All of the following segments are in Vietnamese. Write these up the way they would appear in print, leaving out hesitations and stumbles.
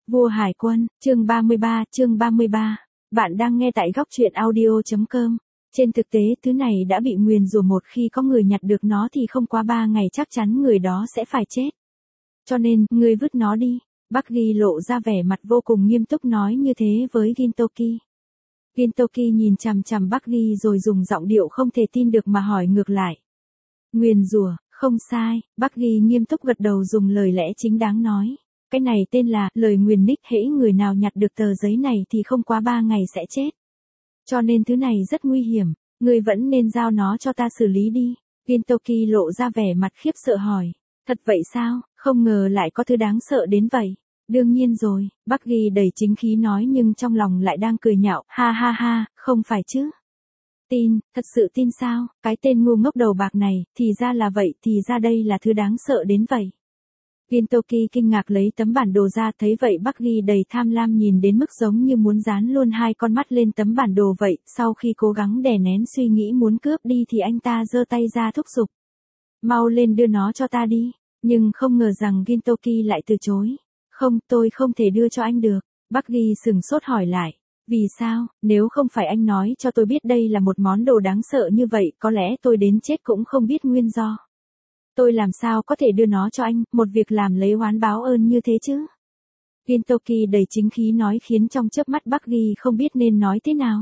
Vua Hải Quân, chương 33. Bạn đang nghe tại góc truyện audio.com. Trên thực tế thứ này đã bị nguyền rủa, một khi có người nhặt được nó thì không qua 3 ngày chắc chắn người đó sẽ phải chết. Cho nên, ngươi vứt nó đi. Bucky lộ ra vẻ mặt vô cùng nghiêm túc nói như thế với Gintoki. Gintoki nhìn chằm chằm Bucky rồi dùng giọng điệu không thể tin được mà hỏi ngược lại. Nguyền rủa, không sai, Bucky nghiêm túc gật đầu dùng lời lẽ chính đáng nói. Cái này tên là lời nguyền Nick, hễ người nào nhặt được tờ giấy này thì không quá 3 ngày sẽ chết. Cho nên thứ này rất nguy hiểm, ngươi vẫn nên giao nó cho ta xử lý đi. Gintoki lộ ra vẻ mặt khiếp sợ hỏi. Thật vậy sao, không ngờ lại có thứ đáng sợ đến vậy. Đương nhiên rồi, Bucky đầy chính khí nói nhưng trong lòng lại đang cười nhạo, ha ha ha, không phải chứ. Tin, thật sự tin sao, cái tên ngu ngốc đầu bạc này, thì ra là vậy, thì ra đây là thứ đáng sợ đến vậy. Gintoki kinh ngạc lấy tấm bản đồ ra, thấy vậy Bucky đầy tham lam nhìn đến mức giống như muốn dán luôn hai con mắt lên tấm bản đồ vậy, sau khi cố gắng đè nén suy nghĩ muốn cướp đi thì anh ta giơ tay ra thúc giục. Mau lên đưa nó cho ta đi, nhưng không ngờ rằng Gintoki lại từ chối. Không, tôi không thể đưa cho anh được. Bucky sừng sốt hỏi lại. Vì sao, nếu không phải anh nói cho tôi biết đây là một món đồ đáng sợ như vậy, có lẽ tôi đến chết cũng không biết nguyên do. Tôi làm sao có thể đưa nó cho anh, một việc làm lấy oán báo ơn như thế chứ? Gintoki đầy chính khí nói khiến trong chớp mắt Bucky không biết nên nói thế nào.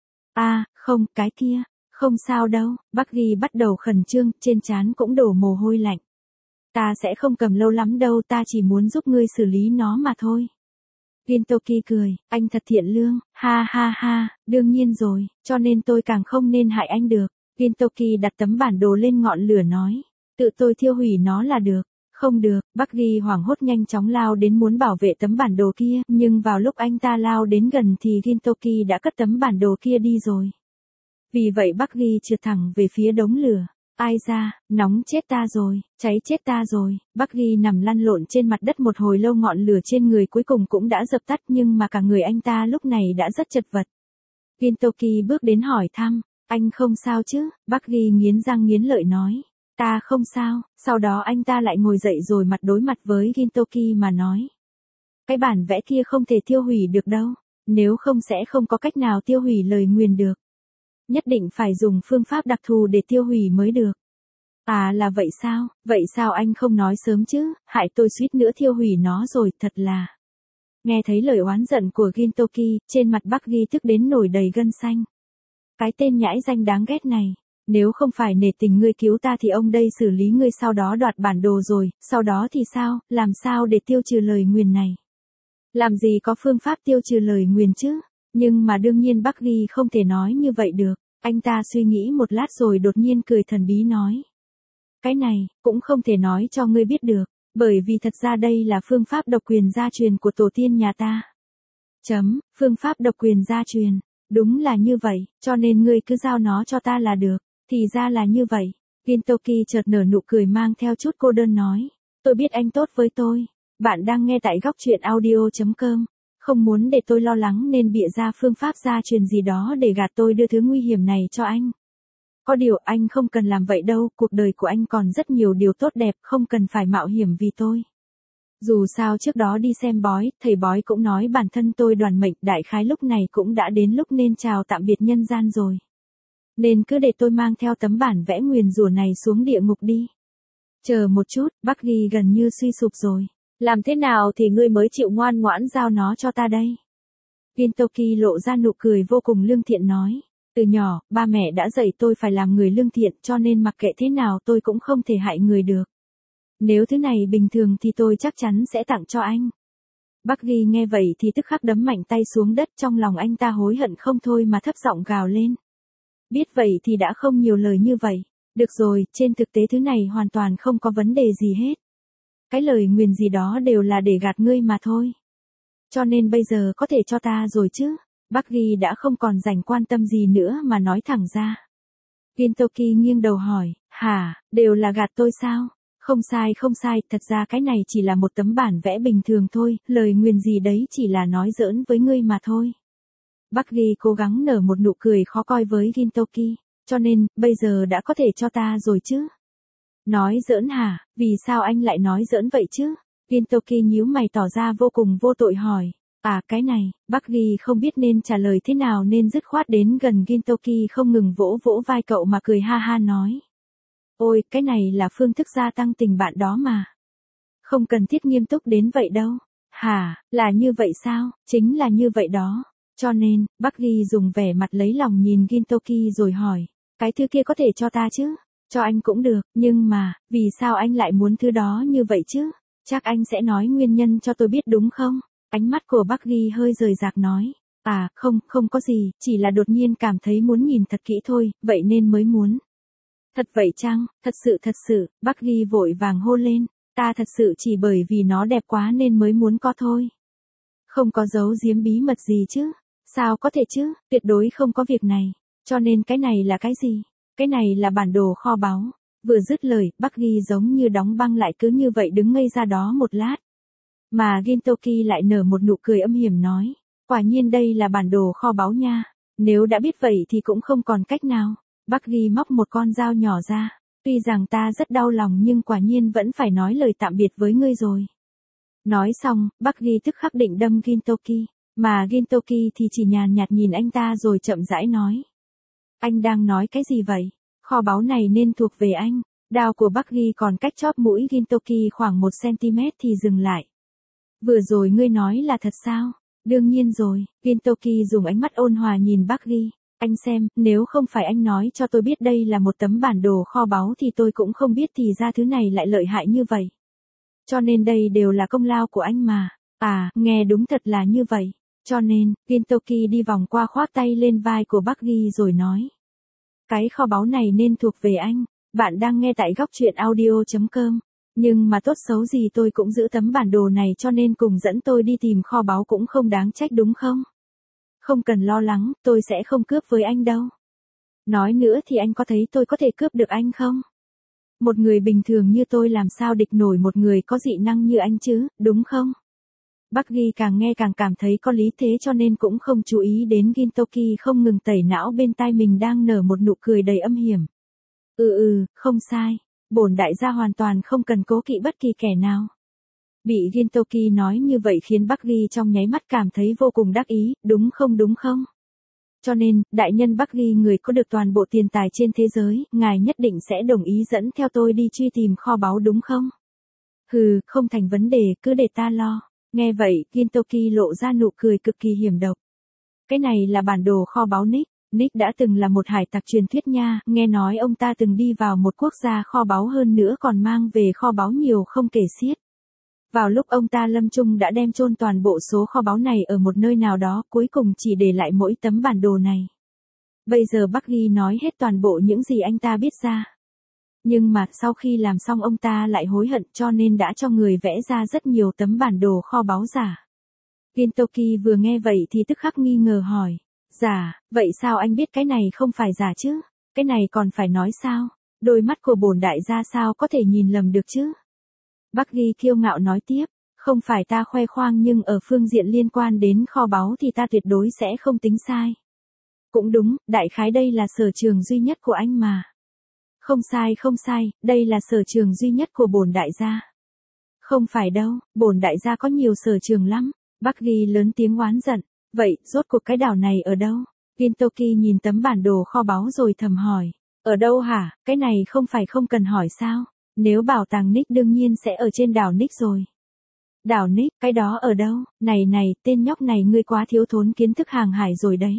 Không, cái kia, không sao đâu, Bucky bắt đầu khẩn trương, trên trán cũng đổ mồ hôi lạnh. Ta sẽ không cầm lâu lắm đâu, ta chỉ muốn giúp ngươi xử lý nó mà thôi. Gintoki cười, anh thật thiện lương, ha ha ha, đương nhiên rồi, cho nên tôi càng không nên hại anh được. Gintoki đặt tấm bản đồ lên ngọn lửa nói, tự tôi thiêu hủy nó là được. Không được, Bucky hoảng hốt nhanh chóng lao đến muốn bảo vệ tấm bản đồ kia, nhưng vào lúc anh ta lao đến gần thì Gintoki đã cất tấm bản đồ kia đi rồi. Vì vậy Bucky trượt thẳng về phía đống lửa. Ai ra, nóng chết ta rồi, cháy chết ta rồi. Bucky nằm lăn lộn trên mặt đất một hồi lâu, ngọn lửa trên người cuối cùng cũng đã dập tắt, nhưng mà cả người anh ta lúc này đã rất chật vật. Gintoki bước đến hỏi thăm, anh không sao chứ? Bucky nghiến răng nghiến lợi nói, ta không sao. Sau đó anh ta lại ngồi dậy rồi mặt đối mặt với Gintoki mà nói, cái bản vẽ kia không thể tiêu hủy được đâu, nếu không sẽ không có cách nào tiêu hủy lời nguyền được. Nhất định phải dùng phương pháp đặc thù để tiêu hủy mới được. Là vậy sao? Vậy sao anh không nói sớm chứ? Hại tôi suýt nữa tiêu hủy nó rồi, thật là. Nghe thấy lời oán giận của Gintoki, trên mặt Bucky tức đến nổi đầy gân xanh. Cái tên nhãi danh đáng ghét này. Nếu không phải nể tình ngươi cứu ta thì ông đây xử lý ngươi, sau đó đoạt bản đồ rồi, sau đó thì sao? Làm sao để tiêu trừ lời nguyền này? Làm gì có phương pháp tiêu trừ lời nguyền chứ? Nhưng mà đương nhiên Bucky không thể nói như vậy được. Anh ta suy nghĩ một lát rồi đột nhiên cười thần bí nói. Cái này, cũng không thể nói cho ngươi biết được, bởi vì thật ra đây là phương pháp độc quyền gia truyền của tổ tiên nhà ta. Phương pháp độc quyền gia truyền, đúng là như vậy, cho nên ngươi cứ giao nó cho ta là được, thì ra là như vậy. Gintoki chợt nở nụ cười mang theo chút cô đơn nói. Tôi biết anh tốt với tôi. Bạn đang nghe tại góc truyện audio.com. Không muốn để tôi lo lắng nên bịa ra phương pháp gia truyền gì đó để gạt tôi đưa thứ nguy hiểm này cho anh. Có điều anh không cần làm vậy đâu, cuộc đời của anh còn rất nhiều điều tốt đẹp, không cần phải mạo hiểm vì tôi. Dù sao trước đó đi xem bói, thầy bói cũng nói bản thân tôi đoàn mệnh, đại khái lúc này cũng đã đến lúc nên chào tạm biệt nhân gian rồi. Nên cứ để tôi mang theo tấm bản vẽ nguyền rủa này xuống địa ngục đi. Chờ một chút, Bucky gần như suy sụp rồi. Làm thế nào thì ngươi mới chịu ngoan ngoãn giao nó cho ta đây? Gintoki lộ ra nụ cười vô cùng lương thiện nói. Từ nhỏ, ba mẹ đã dạy tôi phải làm người lương thiện, cho nên mặc kệ thế nào tôi cũng không thể hại người được. Nếu thứ này bình thường thì tôi chắc chắn sẽ tặng cho anh. Bucky nghe vậy thì tức khắc đấm mạnh tay xuống đất, trong lòng anh ta hối hận không thôi mà thấp giọng gào lên. Biết vậy thì đã không nhiều lời như vậy. Được rồi, trên thực tế thứ này hoàn toàn không có vấn đề gì hết. Cái lời nguyền gì đó đều là để gạt ngươi mà thôi. Cho nên bây giờ có thể cho ta rồi chứ? Bucky đã không còn dành quan tâm gì nữa mà nói thẳng ra. Gintoki nghiêng đầu hỏi, hả, đều là gạt tôi sao? Không sai, thật ra cái này chỉ là một tấm bản vẽ bình thường thôi, lời nguyền gì đấy chỉ là nói giỡn với ngươi mà thôi. Bucky cố gắng nở một nụ cười khó coi với Gintoki, cho nên, bây giờ đã có thể cho ta rồi chứ? Nói giỡn hả, vì sao anh lại nói giỡn vậy chứ? Gintoki nhíu mày tỏ ra vô cùng vô tội hỏi. Cái này, Bắc Ghi không biết nên trả lời thế nào nên dứt khoát đến gần Gintoki không ngừng vỗ vỗ vai cậu mà cười ha ha nói. Ôi, cái này là phương thức gia tăng tình bạn đó mà. Không cần thiết nghiêm túc đến vậy đâu. Hả, là như vậy sao? Chính là như vậy đó. Cho nên, Bắc Ghi dùng vẻ mặt lấy lòng nhìn Gintoki rồi hỏi. Cái thứ kia có thể cho ta chứ? Cho anh cũng được, nhưng mà, vì sao anh lại muốn thứ đó như vậy chứ? Chắc anh sẽ nói nguyên nhân cho tôi biết đúng không? Ánh mắt của Bắc Ghi hơi rời rạc nói. Không có gì, chỉ là đột nhiên cảm thấy muốn nhìn thật kỹ thôi, vậy nên mới muốn. Thật vậy chăng, thật sự, Bắc Ghi vội vàng hô lên. Ta thật sự chỉ bởi vì nó đẹp quá nên mới muốn có thôi. Không có giấu giếm bí mật gì chứ? Sao có thể chứ, tuyệt đối không có việc này. Cho nên cái này là cái gì? Cái này là bản đồ kho báu. Vừa dứt lời, Bắc Ghi giống như đóng băng lại cứ như vậy đứng ngây ra đó một lát. Mà Gintoki lại nở một nụ cười âm hiểm nói. Quả nhiên đây là bản đồ kho báu nha. Nếu đã biết vậy thì cũng không còn cách nào. Bắc Ghi móc một con dao nhỏ ra. Tuy rằng ta rất đau lòng nhưng quả nhiên vẫn phải nói lời tạm biệt với ngươi rồi. Nói xong, Bắc Ghi tức khắc định đâm Gintoki. Mà Gintoki thì chỉ nhàn nhạt nhìn anh ta rồi chậm rãi nói. Anh đang nói cái gì vậy? Kho báu này nên thuộc về anh. Đao của Bắc Ghi còn cách chóp mũi Gintoki khoảng 1 cm thì dừng lại. Vừa rồi ngươi nói là thật sao? Đương nhiên rồi, Gintoki dùng ánh mắt ôn hòa nhìn Bắc Ghi. Anh xem, nếu không phải anh nói cho tôi biết đây là một tấm bản đồ kho báu thì tôi cũng không biết thì ra thứ này lại lợi hại như vậy. Cho nên đây đều là công lao của anh mà. Nghe đúng thật là như vậy. Cho nên, Gintoki đi vòng qua khoác tay lên vai của Bắc Ghi rồi nói. Cái kho báu này nên thuộc về anh. Bạn đang nghe tại góc truyện audio.com. Nhưng mà tốt xấu gì tôi cũng giữ tấm bản đồ này cho nên cùng dẫn tôi đi tìm kho báu cũng không đáng trách đúng không? Không cần lo lắng, tôi sẽ không cướp với anh đâu. Nói nữa thì anh có thấy tôi có thể cướp được anh không? Một người bình thường như tôi làm sao địch nổi một người có dị năng như anh chứ, đúng không? Bắc Ghi càng nghe càng cảm thấy có lý thế cho nên cũng không chú ý đến Gintoki không ngừng tẩy não bên tai mình đang nở một nụ cười đầy âm hiểm. Không sai. Bổn đại gia hoàn toàn không cần cố kỵ bất kỳ kẻ nào. Bị Gintoki nói như vậy khiến Bắc Ghi trong nháy mắt cảm thấy vô cùng đắc ý, đúng không? Cho nên, đại nhân Bắc Ghi người có được toàn bộ tiền tài trên thế giới, ngài nhất định sẽ đồng ý dẫn theo tôi đi truy tìm kho báu đúng không? Không thành vấn đề, cứ để ta lo. Nghe vậy, Gintoki lộ ra nụ cười cực kỳ hiểm độc. Cái này là bản đồ kho báu Nick. Nick đã từng là một hải tặc truyền thuyết nha, nghe nói ông ta từng đi vào một quốc gia kho báu hơn nữa còn mang về kho báu nhiều không kể xiết. Vào lúc ông ta lâm chung đã đem chôn toàn bộ số kho báu này ở một nơi nào đó, cuối cùng chỉ để lại mỗi tấm bản đồ này. Bây giờ Bắc Ghi nói hết toàn bộ những gì anh ta biết ra. Nhưng mà sau khi làm xong ông ta lại hối hận cho nên đã cho người vẽ ra rất nhiều tấm bản đồ kho báu giả. Gintoki vừa nghe vậy thì tức khắc nghi ngờ hỏi. Giả, vậy sao anh biết cái này không phải giả chứ? Cái này còn phải nói sao? Đôi mắt của bổn đại gia sao có thể nhìn lầm được chứ? Bắc Ghi kiêu ngạo nói tiếp, không phải ta khoe khoang nhưng ở phương diện liên quan đến kho báu thì ta tuyệt đối sẽ không tính sai. Cũng đúng, đại khái đây là sở trường duy nhất của anh mà. Không sai, đây là sở trường duy nhất của bổn đại gia. Không phải đâu, bổn đại gia có nhiều sở trường lắm. Bắc Ghi lớn tiếng oán giận. Vậy, rốt cuộc cái đảo này ở đâu? Gintoki nhìn tấm bản đồ kho báu rồi thầm hỏi. Ở đâu hả? Cái này không phải không cần hỏi sao? Nếu bảo tàng Nick đương nhiên sẽ ở trên đảo Nick rồi. Đảo Nick, cái đó ở đâu? Này, tên nhóc này ngươi quá thiếu thốn kiến thức hàng hải rồi đấy.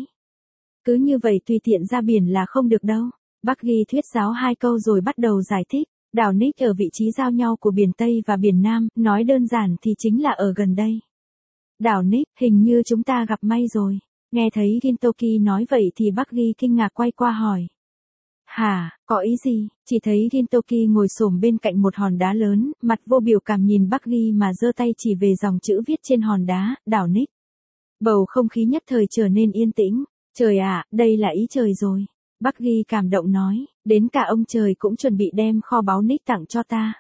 Cứ như vậy tùy tiện ra biển là không được đâu. Bắc Ghi thuyết giáo 2 câu rồi bắt đầu giải thích. Đảo Nick ở vị trí giao nhau của biển Tây và biển Nam, nói đơn giản thì chính là ở gần đây. Đảo Nick, hình như chúng ta gặp may rồi. Nghe thấy Gintoki nói vậy thì Bắc Ghi kinh ngạc quay qua hỏi. Hả, có ý gì? Chỉ thấy Gintoki ngồi xổm bên cạnh một hòn đá lớn, mặt vô biểu cảm nhìn Bắc Ghi mà giơ tay chỉ về dòng chữ viết trên hòn đá, đảo Nick. Bầu không khí nhất thời trở nên yên tĩnh. Trời ạ, đây là ý trời rồi. Bắc Ghi cảm động nói, đến cả ông trời cũng chuẩn bị đem kho báu Nick tặng cho ta.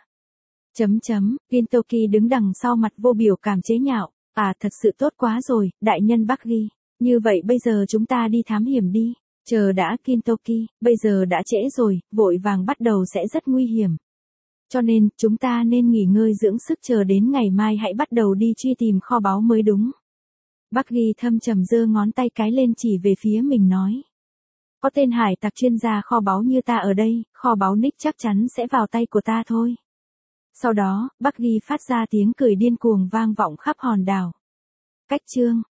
Gintoki đứng đằng sau mặt vô biểu cảm chế nhạo. Thật sự tốt quá rồi, đại nhân Bắc Ghi. Như vậy bây giờ chúng ta đi thám hiểm đi. Chờ đã Gintoki, bây giờ đã trễ rồi, vội vàng bắt đầu sẽ rất nguy hiểm. Cho nên, chúng ta nên nghỉ ngơi dưỡng sức chờ đến ngày mai hãy bắt đầu đi truy tìm kho báu mới đúng. Bucky thâm trầm giơ ngón tay cái lên chỉ về phía mình nói. Có tên hải tặc chuyên gia kho báu như ta ở đây, kho báu Nick chắc chắn sẽ vào tay của ta thôi. Sau đó, Bucky phát ra tiếng cười điên cuồng vang vọng khắp hòn đảo. Cách chương